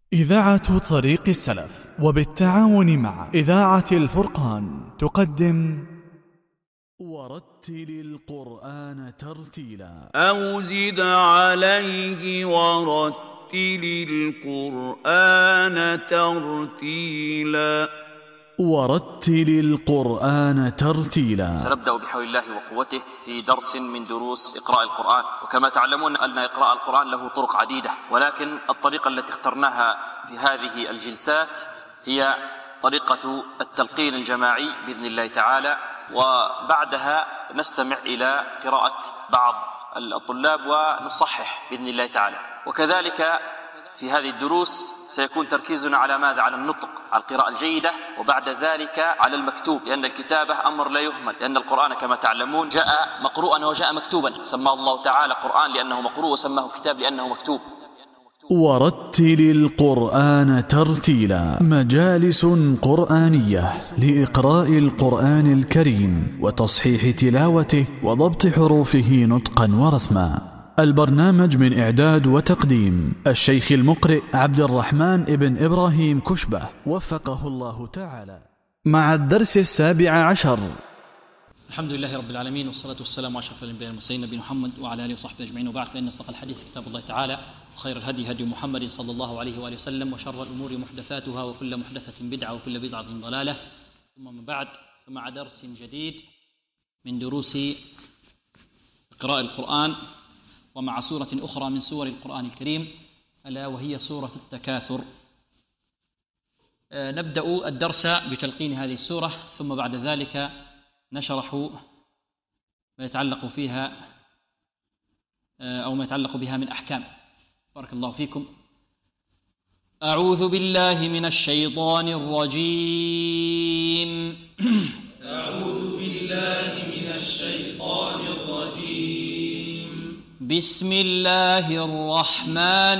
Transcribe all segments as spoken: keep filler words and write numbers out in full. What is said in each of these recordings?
إذاعة طريق السلف وبالتعاون مع إذاعة الفرقان تقدم ورتل القرآن ترتيلا أو زد عليه ورتل القرآن ترتيلا ورتل القرآن ترتيلا. سنبدأ بحول الله وقوته في درس من دروس إقراء القرآن. وكما تعلمون أن إقراء القرآن له طرق عديدة، ولكن الطريقة التي اخترناها في هذه الجلسات هي طريقة التلقين الجماعي بإذن الله تعالى، وبعدها نستمع إلى قراءة بعض الطلاب ونصحح بإذن الله تعالى. وكذلك في هذه الدروس سيكون تركيزنا على ماذا؟ على النطق، على القراءة الجيدة، وبعد ذلك على المكتوب، لأن الكتابة أمر لا يهمل، لأن القرآن كما تعلمون جاء مقروءا وجاء مكتوبا، سماه الله تعالى قرآن لأنه مقروء، وسماه كتاب لأنه مكتوب. ورتل القرآن ترتيلا، مجالس قرآنية لإقراء القرآن الكريم وتصحيح تلاوته وضبط حروفه نطقا ورسما. البرنامج من إعداد وتقديم الشيخ المقرئ عبد الرحمن ابن إبراهيم كشبة وفقه الله تعالى، مع الدرس السابع عشر. الحمد لله رب العالمين، والصلاة والسلام على أشرف الأنبياء والمرسلين نبينا محمد وعلى آله وصحبه أجمعين، وبعد، فإن أصدق الحديث كتاب الله تعالى، وخير الهدي هدي محمد صلى الله عليه وآله وسلم، وشر الأمور محدثاتها، وكل محدثة بدعة، وكل بدعة ضلالة. ثم من بعد، فمع درس جديد من دروس إقراء القرآن، ومع سورة أخرى من سور القرآن الكريم، ألا وهي سورة التكاثر. نبدأ الدرس بتلقين هذه السورة، ثم بعد ذلك نشرح ما يتعلق فيها أو ما يتعلق بها من أحكام. بارك الله فيكم. أعوذ بالله من الشيطان الرجيم. أعوذ بالله من الشيطان الرجيم. بسم الله الرحمن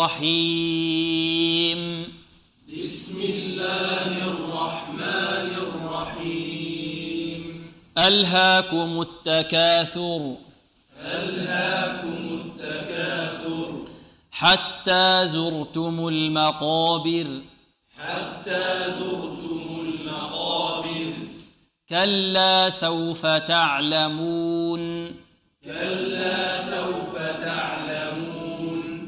الرحيم. بسم الله الرحمن الرحيم. ألهاكم التكاثر. ألهاكم التكاثر. حتى زرتم المقابر. حتى زرتم المقابر. كلا سوف تعلمون. كلا سوف تعلمون.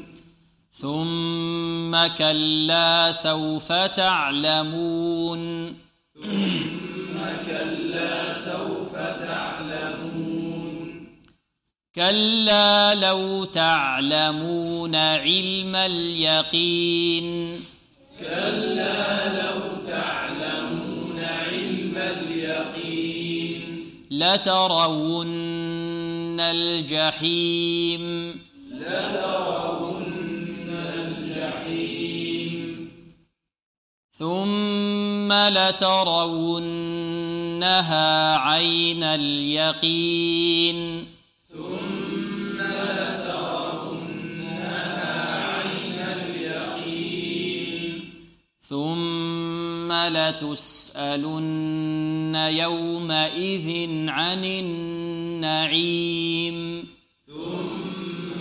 ثم كلا سوف تعلمون. ثم كلا سوف تعلمون. كلا لو تعلمون علم اليقين. كلا لو تعلمون علم اليقين. لترون الجحيم. لترون الجحيم. ثم لترونها عين اليقين. ثم لترونها عين اليقين. ثم لتسألن يومئذ عن النعيم. ثم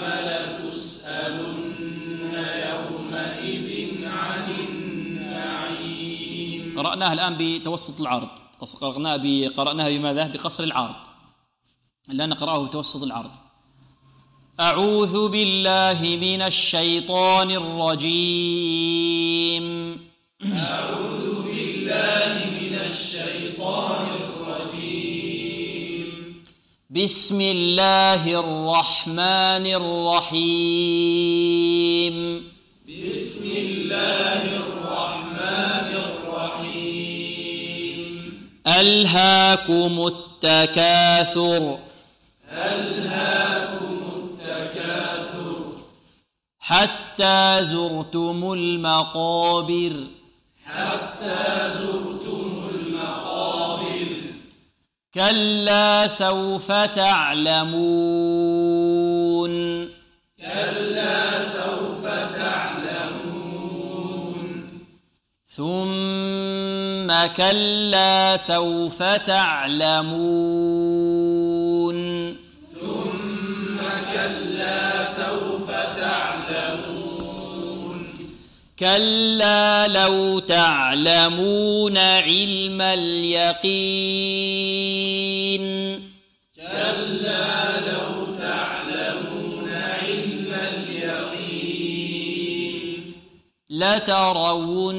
لتسألن يومئذ عن النعيم. قرأناها الآن بتوسط العرض، قرأناها قرأناها بماذا؟ بقصر العرض، لا نقرأه بتوسط العرض. أعوذ بالله من الشيطان الرجيم. أعوذ بالله من الشيطان الرجيم. بسم الله الرحمن الرحيم. بسم الله الرحمن الرحيم. ألهاكم التكاثر. ألهاكم التكاثر. حتى زرتم المقابر. حتى زرتم المقابر. كلا سوف تعلمون. كلا سوف تعلمون. ثم كلا سوف تعلمون. ثم كلا سوف تعلمون. كلا لو تعلمون علم اليقين كلا لو تعلمون علم اليقين لترون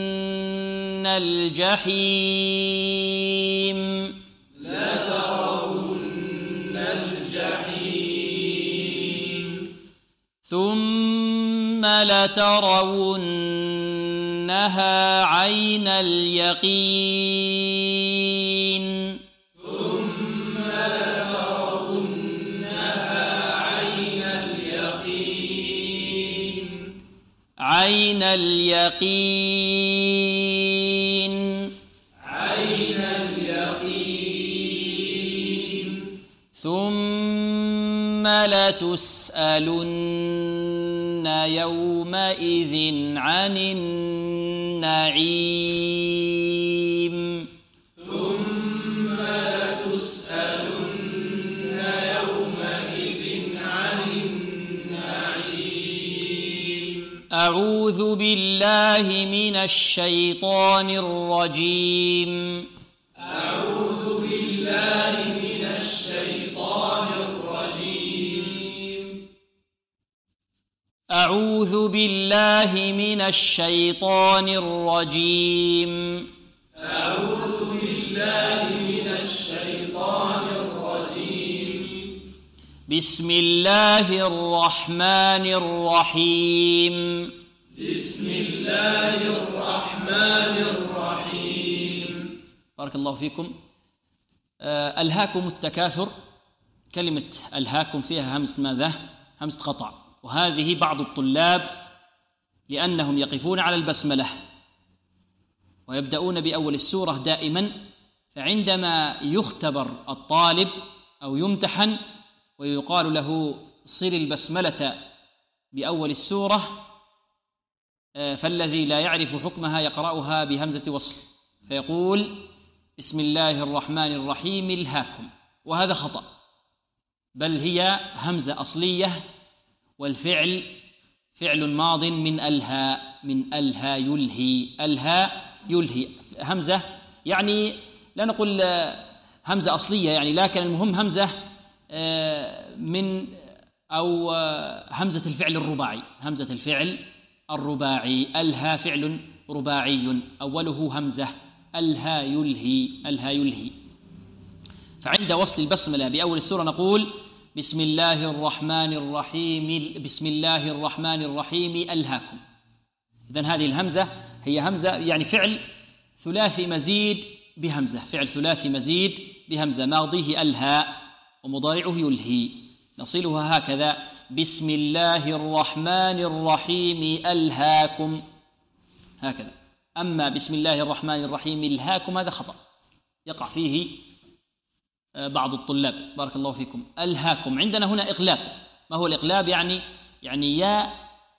الجحيم لترون الجحيم ثم لترونها عين اليقين ثم لترونها عين اليقين عين اليقين عين اليقين ثم لتسألن يومئذ عن النعيم ثم لتسألن يومئذ عن النعيم أعوذ بالله من الشيطان الرجيم أعوذ بالله من الشيطان الرجيم أعوذ بالله من الشيطان الرجيم أعوذ بالله من الشيطان الرجيم بسم الله الرحمن الرحيم بسم الله الرحمن الرحيم بارك الله فيكم. آه، ألهاكم التكاثر، كلمة ألهاكم فيها همزة ماذا؟ همزة قطع، وهذه بعض الطلاب لأنهم يقفون على البسملة ويبدأون بأول السورة دائما، فعندما يختبر الطالب أو يمتحن ويقال له صل البسملة بأول السورة، فالذي لا يعرف حكمها يقرأها بهمزة وصل فيقول بسم الله الرحمن الرحيم الهاكم، وهذا خطأ، بل هي همزة أصلية والفعل فعل ماض من ألها، من ألها يلهي، ألها يلهي، همزة يعني لا نقول همزة أصلية يعني، لكن المهم همزة من أو همزة الفعل الرباعي، همزة الفعل الرباعي، ألها فعل رباعي أوله همزة، ألها يلهي، ألها يلهي. فعند وصل البسملة بأول السورة نقول بسم الله الرحمن الرحيم، بسم الله الرحمن الرحيم ألهاكم. إذن هذه الهمزة هي همزة يعني فعل ثلاثي مزيد بهمزة، فعل ثلاثي مزيد بهمزة، ماضيه ألها ومضارعه يلهي، نصلها هكذا بسم الله الرحمن الرحيم ألهاكم هكذا. أما بسم الله الرحمن الرحيم ألهاكم هذا خطأ يقع فيه بعض الطلاب، بارك الله فيكم. ألهاكم عندنا هنا إقلاب. ما هو الإقلاب؟ يعني يعني ياء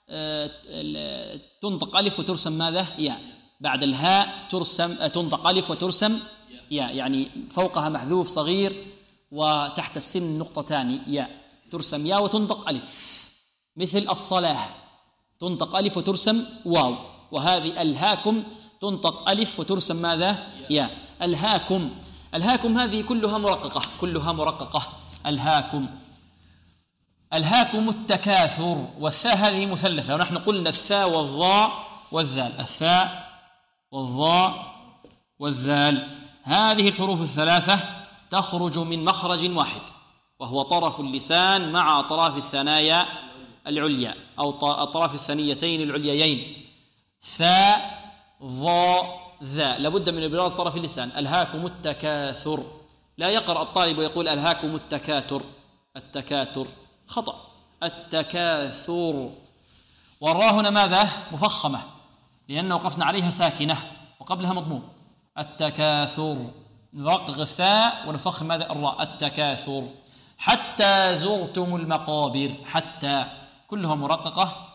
تنطق ألف وترسم ماذا؟ ياء، بعد الهاء ترسم تنطق ألف وترسم ياء، يعني فوقها محذوف صغير وتحت السن نقطتان ياء، ترسم ياء وتنطق ألف، مثل الصلاة تنطق ألف وترسم واو، وهذه ألهاكم تنطق ألف وترسم ماذا؟ ياء. ألهاكم، ألهاكم هذه كلها مرققة، كلها مرققة. ألهاكم، ألهاكم التكاثر، والثاء هذه مثلثة، ونحن قلنا الثاء والظاء والذال، الثاء والظاء والذال، هذه الحروف الثلاثة تخرج من مخرج واحد وهو طرف اللسان مع أطراف الثنايا العليا أو أطراف الثنيتين العليين، ثاء ظاء ذا، لابد من إبراز طرف اللسان. ألهاكم التكاثر، لا يقرأ الطالب ويقول ألهاكم التكاثر، التكاثر خطأ، التكاثر. والراء هنا ماذا؟ مفخمة، لأنه وقفنا عليها ساكنة وقبلها مضموم. التكاثر، نرقق الثاء ونفخم ماذا؟ الراء، التكاثر. حتى زرتم المقابر، حتى كلها مرققة.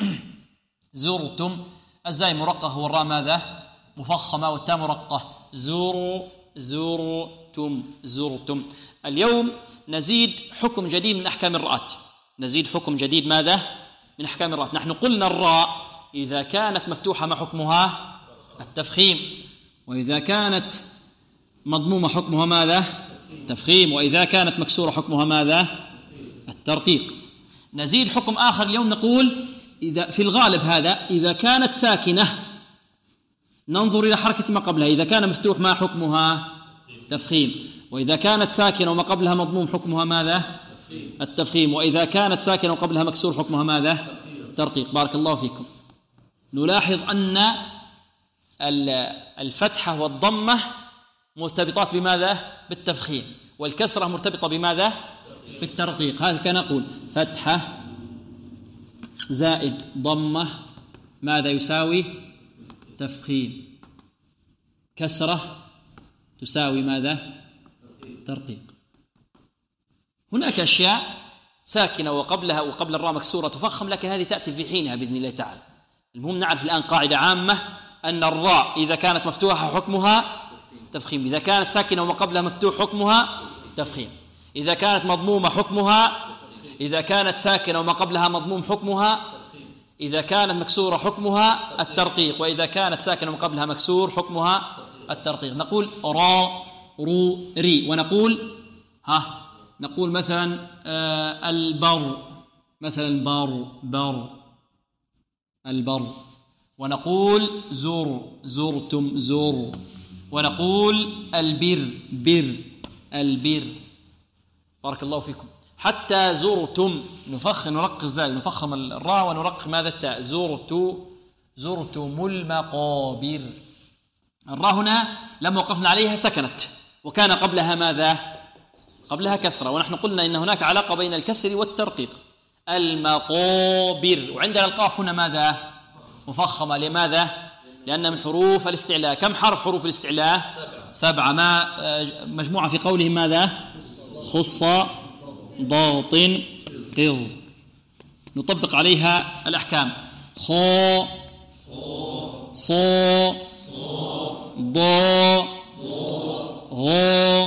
زرتم، الزاي مرقق والراء ماذا؟ مفخمة والتاء مرققة. زور زرتم زرتم. اليوم نزيد حكم جديد من أحكام الراءات، نزيد حكم جديد ماذا؟ من أحكام الراءات. نحن قلنا الراء إذا كانت مفتوحة ما حكمها؟ التفخيم. وإذا كانت مضمومة حكمها ماذا؟ التفخيم. وإذا كانت مكسورة حكمها ماذا؟ الترقيق. نزيد حكم آخر اليوم نقول إذا في الغالب هذا إذا كانت ساكنة ننظر إلى حركة ما قبلها، إذا كان مفتوح ما حكمها؟ تفخيم. وإذا كانت ساكنة وما قبلها مضموم حكمها ماذا؟ التفخيم. وإذا كانت ساكنة وقبلها مكسور حكمها ماذا؟ ترقيق. بارك الله فيكم. نلاحظ أن الفتحة والضمة مرتبطات بماذا؟ بالتفخيم، والكسرة مرتبطة بماذا؟ بالترقيق. هذا كان نقول فتحة زائد ضمة ماذا يساوي؟ تفخيم. كسرة تساوي ماذا؟ ترقيق. هناك أشياء ساكنة وقبلها وقبل الراء مكسورة تفخم، لكن هذه تأتي في حينها بإذن الله تعالى. المهم نعرف الآن قاعدة عامة أن الراء إذا كانت مفتوحة حكمها تفخيم، إذا كانت ساكنة وما قبلها مفتوح حكمها تفخيم، إذا كانت مضمومة حكمها، إذا كانت ساكنة وما قبلها مضموم حكمها، إذا كانت مكسورة حكمها الترقيق، وإذا كانت ساكنة وما قبلها مكسور حكمها الترقيق. نقول را رو ري، ونقول ها نقول مثلا آه البر، مثلا بر بر البر، ونقول زر زرتم زر، ونقول البر بر البر. بارك الله فيكم. حتى زرتم نفخم نرقق ازاي؟ نفخم الراء ونرقق ماذا؟ التاء. زرت زرتم المقابر. الراء هنا لما وقفنا عليها سكنت، وكان قبلها ماذا؟ قبلها كسرة، ونحن قلنا إن هناك علاقة بين الكسر والترقيق. المقابر. وعندنا القاف هنا ماذا؟ مفخمة. لماذا؟ لأن من حروف الاستعلاء. كم حرف حروف الاستعلاء؟ سبعة. ما مجموعة في قولهم ماذا؟ خص ضغط قض. نطبق عليها الأحكام. خو صو ضو غو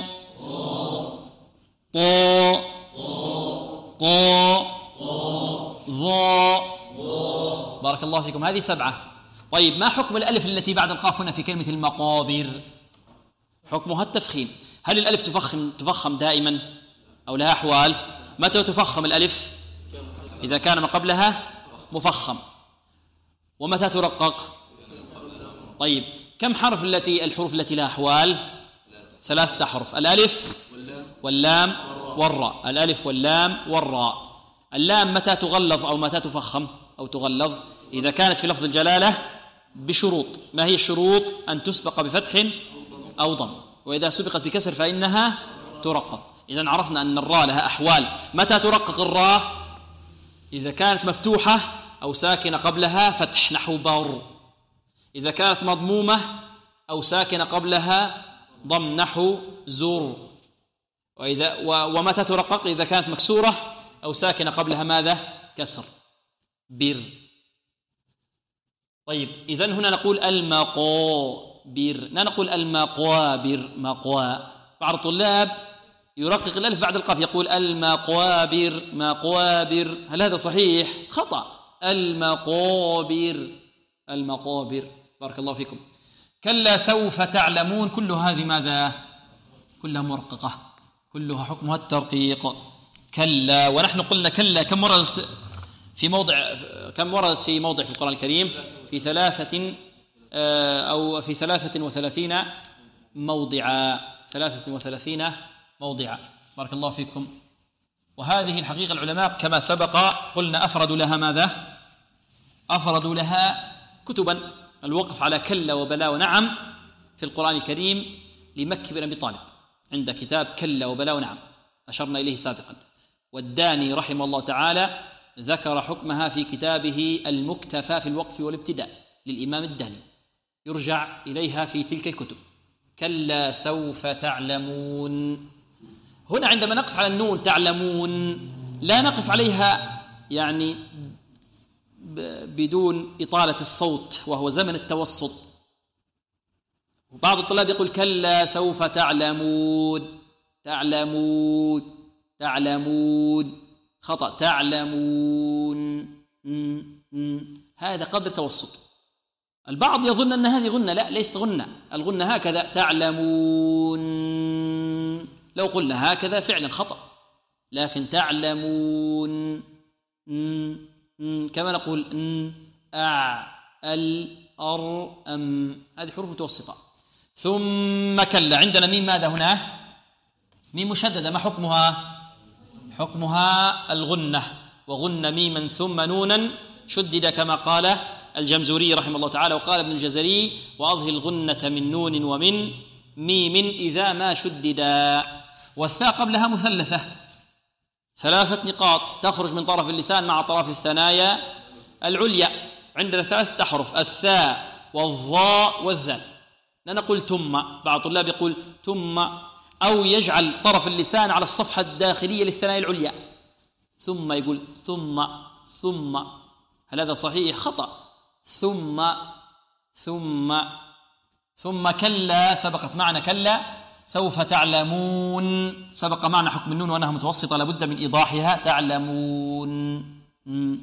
طو طو ضو. بارك الله فيكم. هذه سبعة. طيب ما حكم الألف التي بعد القاف هنا في كلمة المقابر؟ حكمها التفخيم. هل الألف تفخم تفخم دائما أو لها أحوال؟ متى تفخم الألف؟ إذا كان ما قبلها مفخم. ومتى ترقق؟ طيب كم حرف التي الحروف التي لها أحوال؟ ثلاثة أحرف: الألف واللام والراء. الألف واللام والراء. اللام متى تغلظ أو متى تفخم أو تغلظ؟ إذا كانت في لفظ الجلالة بشروط. ما هي الشروط؟ أن تسبق بفتح أو ضم، وإذا سبقت بكسر فإنها ترقق. إذن عرفنا أن الراء لها أحوال. متى ترقق الراء؟ إذا كانت مفتوحة أو ساكنة قبلها فتح نحو بر، إذا كانت مضمومة أو ساكنة قبلها ضم نحو زور، وإذا ومتى ترقق؟ إذا كانت مكسورة أو ساكنة قبلها ماذا؟ كسر بر. طيب إذن هنا نقول المقابر، لا نقول المقابر مقوا. بعض الطلاب يرقق الألف بعد القاف يقول المقابر مقابر. هل هذا صحيح؟ خطأ. المقابر المقابر. بارك الله فيكم. كلا سوف تعلمون. كل هذه ماذا؟ كلها مرققة، كلها حكمها الترقيق. كلا. ونحن قلنا كلا كم وردت في موضع كم وردت في موضع في القرآن الكريم؟ في ثلاثة أو في ثلاثة وثلاثين موضعا. ثلاثة وثلاثين موضعا. بارك الله فيكم. وهذه الحقيقة العلماء كما سبق قلنا أفردوا لها ماذا؟ أفردوا لها كتبا. الوقف على كلا وبلا ونعم في القرآن الكريم لمكي بن أبي طالب، عند كتاب كلا وبلا ونعم أشرنا إليه سابقا. والداني رحمه الله تعالى ذكر حكمها في كتابه المكتفى في الوقف والابتداء للإمام الداني، يرجع إليها في تلك الكتب. كلا سوف تعلمون. هنا عندما نقف على النون تعلمون لا نقف عليها يعني بدون إطالة الصوت، وهو زمن التوسط. وبعض الطلاب يقول كلا سوف تعلمون تعلمون تعلمون. خطأ. تعلمون. هذا قدر توسط. البعض يظن أن هذه غنة، لا، ليست غنة. الغنة هكذا تعلمون، لو قلنا هكذا فعلا خطأ، لكن تعلمون م م كما نقول ن أع ال أر أم، هذه حروف متوسطة. ثم كلا، عندنا ميم ماذا هنا؟ ميم مشددة، ما حكمها؟ حكمها الغنة، وغن ميما ثم نونا شدد كما قال الجمزوري رحمه الله تعالى، وقال ابن الجزري وأظهر الغنة من نون ومن ميم إذا ما شددا. والثاء قبلها مثلثة، ثلاثة نقاط تخرج من طرف اللسان مع طرف الثنايا العليا. عندنا ثلاثة أحرف، الثاء والظاء والذال. لا نقول ثم، بعض الطلاب يقول ثم، أو يجعل طرف اللسان على الصفحة الداخلية للثنايا العليا، ثم يقول ثم ثم، هل هذا صحيح؟ خطأ. ثم ثم ثم كلا، سبقت معنا كلا، سوف تعلمون، سبق معنا حكم النون وأنها متوسطة لابد من إيضاحها، تعلمون. م.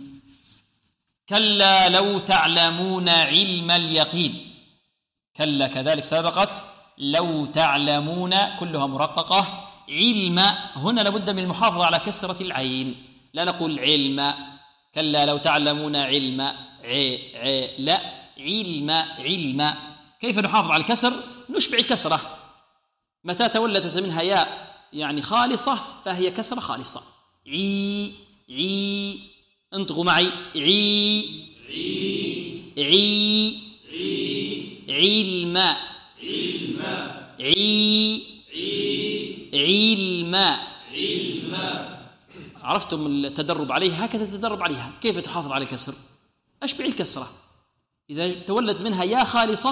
كلا لو تعلمون علم اليقين، كلا كذلك سبقت لو تعلمون، كلها مرققة. علم هنا لابد من المحافظة على كسرة العين، لا نقول علم، كلا لو تعلمون علم عي عي، لا، علم علم. كيف نحافظ على الكسر؟ نشبع الكسرة، متى تولدت منها ياء يعني خالصة فهي كسرة خالصة. عي عي، انطقوا معي، عي عي عي عي علم علم عي عي علم علم. عرفتم التدرب عليها؟ هكذا تدرب عليها. كيف تحافظ على الكسر؟ أشبع الكسرة، إذا تولدت منها يا خالصة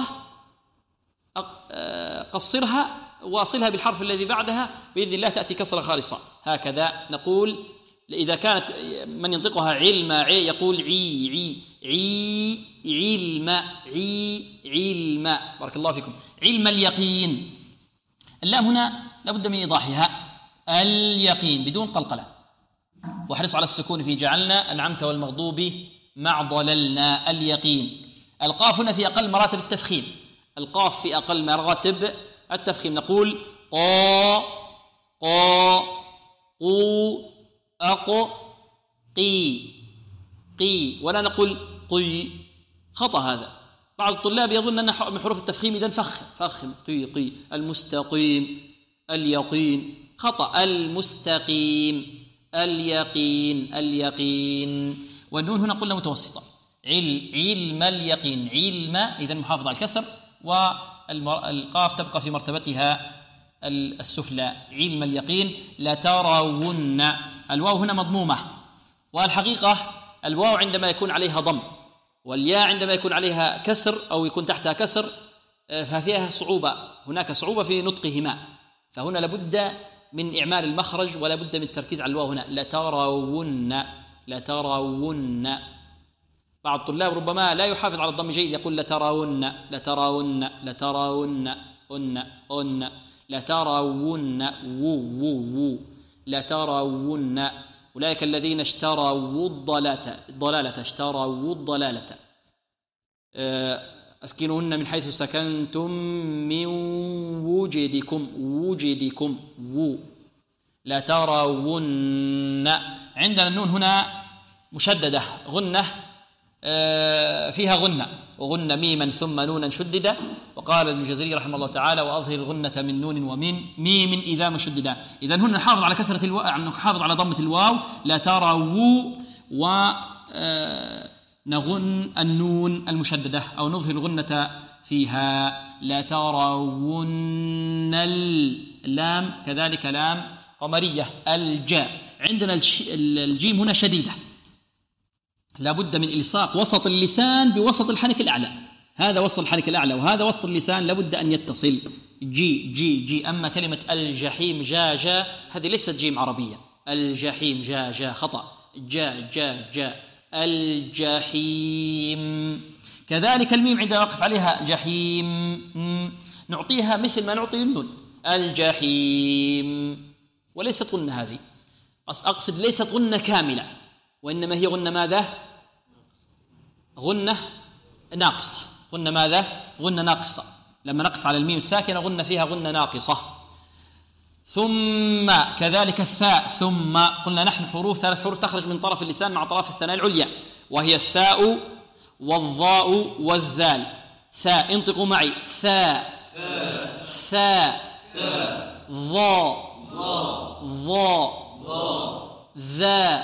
قصرها واصلها بالحرف الذي بعدها، بإذن الله تأتي كسرة خالصة. هكذا نقول إذا كانت من ينطقها علم عي يقول عي عي عي علم عي علم. بارك الله فيكم. علم اليقين، اللام هنا لابد من إيضاحها، اليقين بدون قلقلة، واحرص على السكون في جعلنا، العمت والمغضوب مع ضللنا، اليقين. القاف هنا في أقل مراتب التفخيم، القاف في أقل مراتب التفخيم، نقول قا قا قو أق قي قي، ولا نقول قي، خطأ هذا. بعض الطلاب يظن أن من حروف التفخيم إذن فخم فخم قي قي. المستقيم اليقين، خطأ، المستقيم اليقين اليقين. والنون هنا قلنا متوسطة، عل علم اليقين، علم إذن محافظ على الكسر، والقاف تبقى في مرتبتها السفلى، علم اليقين. لترون، الواو هنا مضمومة، والحقيقة الواو عندما يكون عليها ضم والياء عندما يكون عليها كسر أو يكون تحتها كسر ففيها صعوبة، هناك صعوبة في نطقهما، فهنا لابد من إعمال المخرج ولا بد من التركيز على الواو هنا. لترون لترون. بعض الطلاب ربما لا يحافظ على الضم جيد، يقول لترون لترون لترون أن أن لترون وو وو وو لترون. أولئك الذين اشتروا الضلالة الضلالة اشتروا الضلالة. أسكنوهن من حيث سكنتم من وجدكم وجدكم وو لترون. عندنا النون هنا مشددة غنة، فيها غنة، وغن ميما ثم نونا شددا. وقال ابن الجزري رحمه الله تعالى وأظهر الغنة من نون ومن ميم إذا مشددا. إذا هنا نحافظ على كسرة الواو، نحافظ على ضمة الواو لا تروا، ونغن النون المشددة أو نظهر الغنة فيها. لا ترون اللام كذلك لام قمرية. الجاء عندنا الجيم هنا شديدة، لا بد من إلصاق وسط اللسان بوسط الحنك الأعلى، هذا وسط الحنك الأعلى وهذا وسط اللسان لابد أن يتصل. جي جي جي. أما كلمة الجحيم جا جا هذه ليست جيم عربية، الجحيم جا جا خطأ، جا جا جا الجحيم. كذلك الميم عندما نقف عليها جحيم نعطيها مثل ما نعطي النون الجحيم، وليست غنة هذه، أقصد ليست غنة كاملة، وإنما هي غنة ماذا؟ غنة ناقصة. غنة ماذا؟ غنة ناقصة. لما نقف على الميم الساكنة غنة فيها غنة ناقصة. ثم كذلك الثاء. ثم قلنا نحن حروف ثلاث حروف تخرج من طرف اللسان مع طرف الثنايا العليا، وهي الثاء والضاء والذال. ثاء، انطقوا معي. ثاء ثاء ضاء ضاء ذا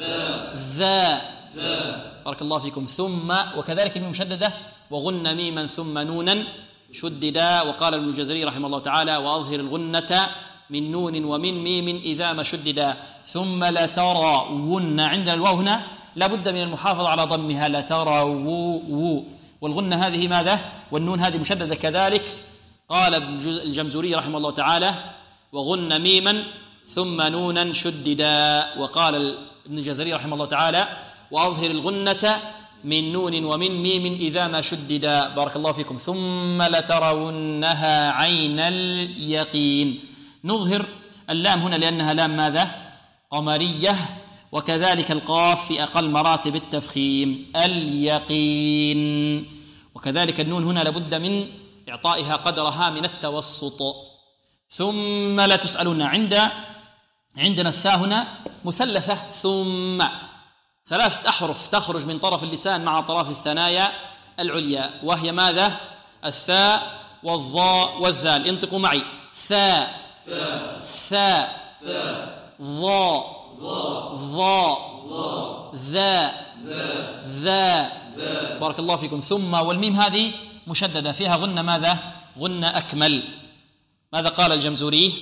ذا. بارك الله فيكم. ثم وكذلك الميم مشددة. وغن ميما ثم نونا شددا. وقال ابن الجزري رحمه الله تعالى: وأظهر الغنة من نون ومن ميم إذا ما شددا. ثم لترون. عندنا الواو هنا لابد من المحافظة على ضمها. لتروا. والغنة هذه ماذا؟ والنون هذه مشددة كذلك. قال الجمزوري رحمه الله تعالى: وغن ميما ثم نونا شددا. وقال ابن الجزري رحمه الله تعالى: وأظهر الغنة من نون ومن ميم إذا ما شددا. بارك الله فيكم. ثم لترونها عين اليقين. نظهر اللام هنا لأنها لام ماذا؟ قمرية. وكذلك القاف في أقل مراتب التفخيم. اليقين. وكذلك النون هنا لابد من إعطائها قدرها من التوسط. ثم لا تسألون. عند عندنا الثاء هنا مثلثة. ثم ثلاثة أحرف تخرج من طرف اللسان مع طرف الثنايا العليا، وهي ماذا؟ الثاء والضاء والذال. انطقوا معي. ثاء ثاء ضاء ضاء ذا ذا. بارك الله فيكم. ثم والميم هذه مشددة فيها غنة ماذا؟ غنة أكمل. ماذا قال الجمزوري؟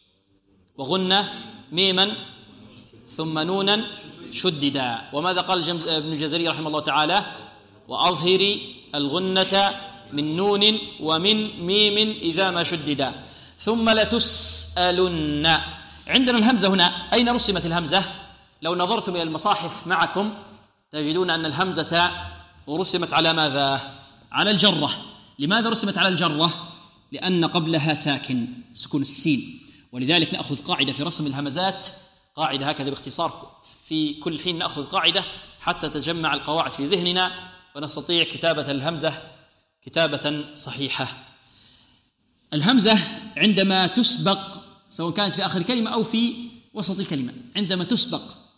وغنة ميما ثم نونا شددا. وماذا قال ابن الجزري رحمه الله تعالى؟ وأظهري الغنة من نون ومن ميم إذا ما شددا. ثم لتسألن. عندنا الهمزة هنا أين رسمت الهمزة؟ لو نظرتم إلى المصاحف معكم تجدون أن الهمزة رسمت على ماذا؟ على الجرة. لماذا رسمت على الجرة؟ لأن قبلها ساكن، سكون السين. ولذلك نأخذ قاعدة في رسم الهمزات، قاعدة هكذا باختصار، في كل حين نأخذ قاعدة حتى تجمع القواعد في ذهننا ونستطيع كتابة الهمزة كتابة صحيحة. الهمزة عندما تسبق سواء كانت في آخر كلمة أو في وسط الكلمة، عندما تسبق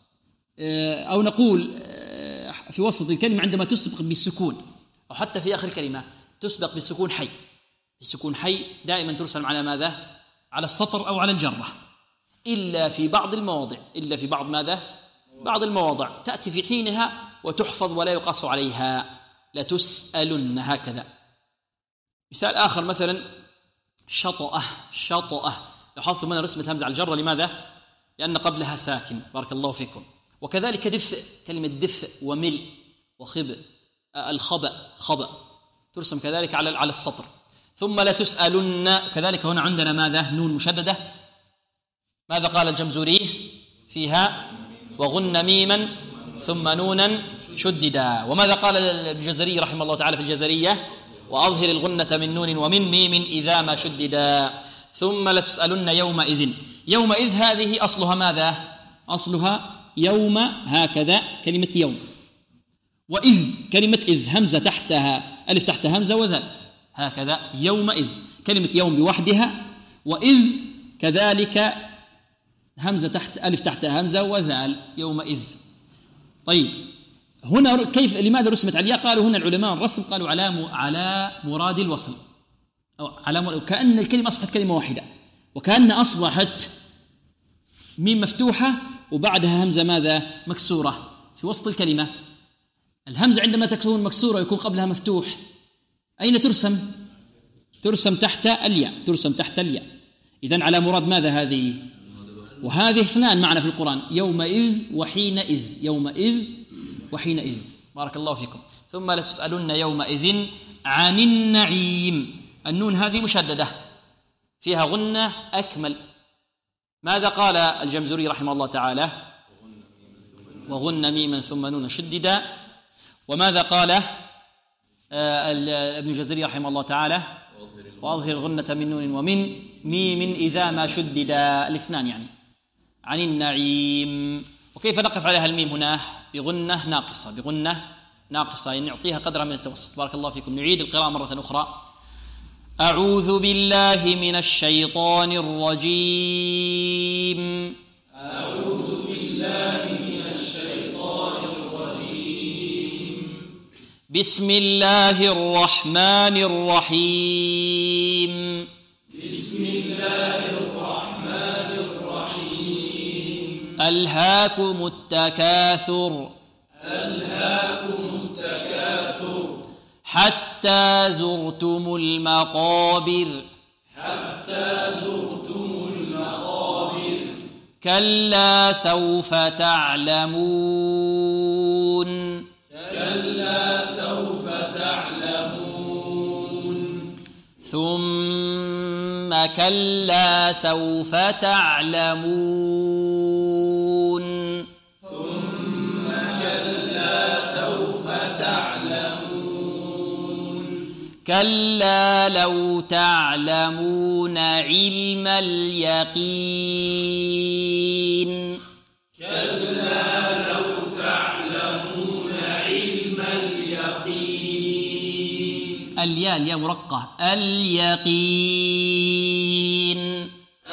أو نقول في وسط الكلمة عندما تسبق بالسكون، أو حتى في آخر كلمة تسبق بالسكون حي. السكون حي دائما ترسم على ماذا؟ على السطر أو على الجرة، إلا في بعض المواضع، إلا في بعض ماذا؟ بعض المواضع تأتي في حينها وتحفظ ولا يقاس عليها. لتسألن هكذا. مثال آخر مثلا شطأة. شطأة لاحظتم أن رسمة همزة على الجرة. لماذا؟ لأن قبلها ساكن. بارك الله فيكم. وكذلك دفء، كلمة دفء وملء وخبء، الخبأ خبأ ترسم كذلك على على السطر. ثم لا تسألن كذلك هنا عندنا ماذا؟ نون مشددة. ماذا قال الجمزوري فيها؟ وغن ميما ثم نونا شددا. وماذا قال الجزري رحمه الله تعالى في الجزرية؟ وأظهر الغنة من نون ومن ميم إذا ما شددا. ثم لتسألن يومئذ. يومئذ هذه أصلها ماذا؟ أصلها يوم هكذا، كلمة يوم. وإذ كلمة إذ، همزة تحتها ألف تحت همزة وذال هكذا. يومئذ كلمة يوم بوحدها، وإذ كذلك همزة تحت ألف تحت همزة وذال يومئذ. طيب هنا كيف لماذا رسمت عليها؟ قالوا هنا العلماء الرسم قالوا على على مراد الوصل، أو على كأن الكلمة أصبحت كلمة واحدة، وكأن أصبحت ميم مفتوحة وبعدها همزة ماذا؟ مكسورة في وسط الكلمة. الهمزة عندما تكون مكسورة يكون قبلها مفتوح، أين ترسم؟ ترسم تحت الياء، ترسم تحت الياء. إذن على مراد ماذا هذه؟ وهذه اثنان معنا في القرآن، يومئذ وحينئذ، يومئذ وحينئذ. بارك الله فيكم. ثم لتسألن يومئذ عن النعيم. النون هذه مشددة فيها غنة أكمل. ماذا قال الجمزوري رحمه الله تعالى؟ وغن ميما ثم نون شددا. وماذا قال ابن الجزري رحمه الله تعالى؟ وأظهر الغنة من نون ومن ميم إذا ما شددا، الاثنان يعني. عن النعيم. وكيف نقف عليها الميم هنا؟ بغنة ناقصة، بغنة ناقصة، يعني نعطيها قدرها من التوسط. بارك الله فيكم. نعيد القراءة مرة أخرى. أعوذ بالله من الشيطان الرجيم. أعوذ بالله من الشيطان الرجيم. بسم الله الرحمن الرحيم. بسم الله الرحمن الرحيم. ألهاكم التكاثر. ألهاكم التكاثر. حتى زرتم المقابر. حتى زرتم المقابر. كلا سوف تعلمون. كلا سوف تعلمون. ثم كلا سوف تعلمون. ثم كلا سوف تعلمون. كلا لو تعلمون علم اليقين. كلا لو تعلمون علم اليقين. الياء الياء مرقة. اليقين.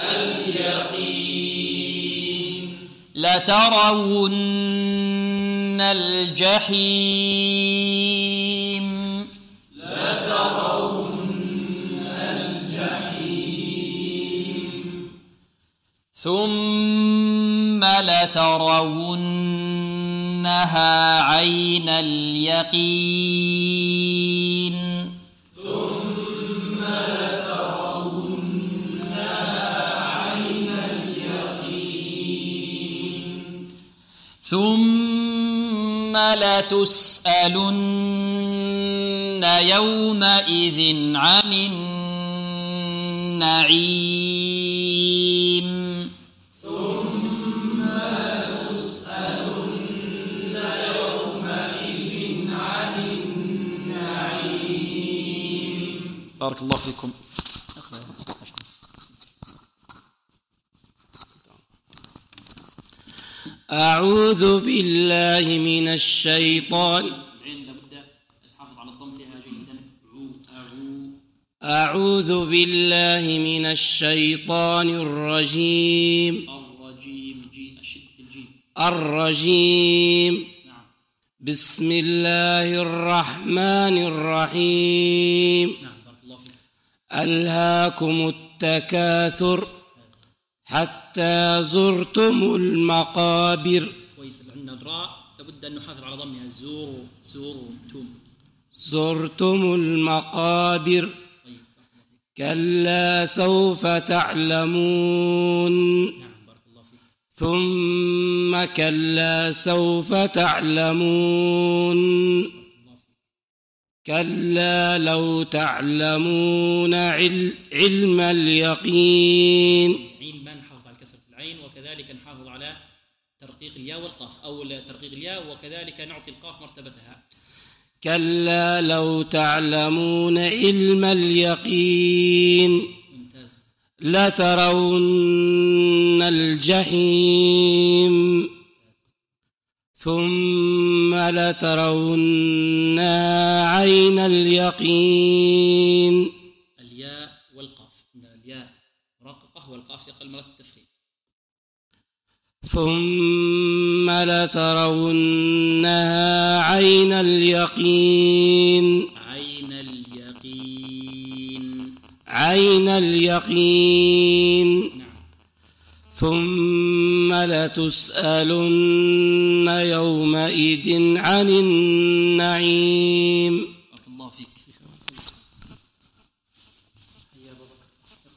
اليقين. لترون الجحيم. لترون الجحيم. ثم لترونها عين اليقين. ثم لترونها عين اليقين. ثم لتسألن يومئذ عن النعيم. ثم لتسألن يومئذ عن النعيم. بارك الله فيكم. أعوذ بالله من الشيطان. أعوذ بالله من الشيطان الرجيم. الرجيم جي أشد في الجيم. الرجيم. نعم. بسم الله الرحمن الرحيم. نعم بارك الله فيك. ألهاكم التكاثر حتى زرتم المقابر. كويس. عندنا الراء لابد أن نحافظ على ضمها. زور زور توم. زرتم المقابر. كلا سوف تعلمون. نعم بارك الله فيك. ثم كلا سوف تعلمون. كلا لو تعلمون علم اليقين. علما نحافظ على الكسر في العين، وكذلك نحافظ على ترقيق الياء والقاف، أو ترقيق الياء وكذلك نعطي القاف مرتبتها. كلا لو تعلمون علم اليقين. ممتاز. لترون الجحيم. ثم لترونها عين اليقين. الياء والقاف. عندنا الياء مرققة والقاف أقل مرة التفخيم. ثم لترونها عين اليقين. عين اليقين. عين اليقين. نعم. ثم لتسألن يومئذ عن النعيم. بارك الله فيك. هيا أبو بكر.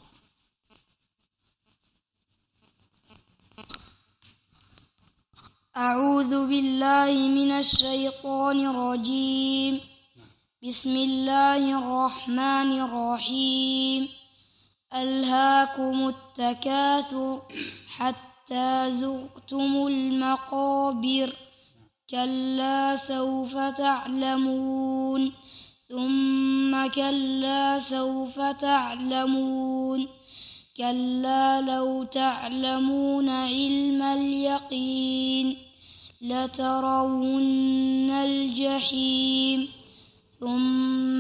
أعوذ بالله من الشيطان الرجيم. بسم الله الرحمن الرحيم. ألهاكم التكاثر حتى زرتم المقابر. كلا سوف تعلمون. ثم كلا سوف تعلمون. كلا لو تعلمون علم اليقين. لترون الجحيم ثم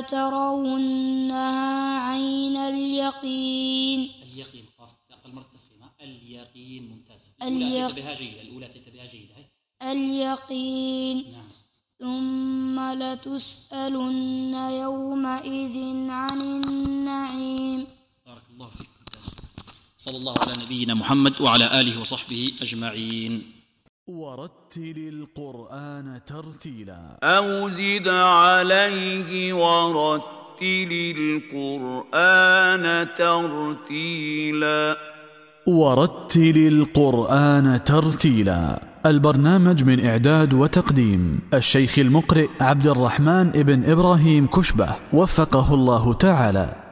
لترونها عين اليقين. اليقين قاف أقل مرة تفخيمة. اليقين ممتاز. اليق... الأولى تتبعها جيدة. الأولى تتبعها جيدة. اليقين. نعم. ثم لتسألن يومئذ عن النعيم. بارك الله فيك. ممتاز. صلى الله على نبينا محمد وعلى آله وصحبه أجمعين. ورتل القرآن ترتيلا أو زد عليه ورتل القرآن ترتيلا. ورتل القرآن ترتيلا، البرنامج من إعداد وتقديم الشيخ المقرئ عبد الرحمن ابن إبراهيم كشبة، وفقه الله تعالى.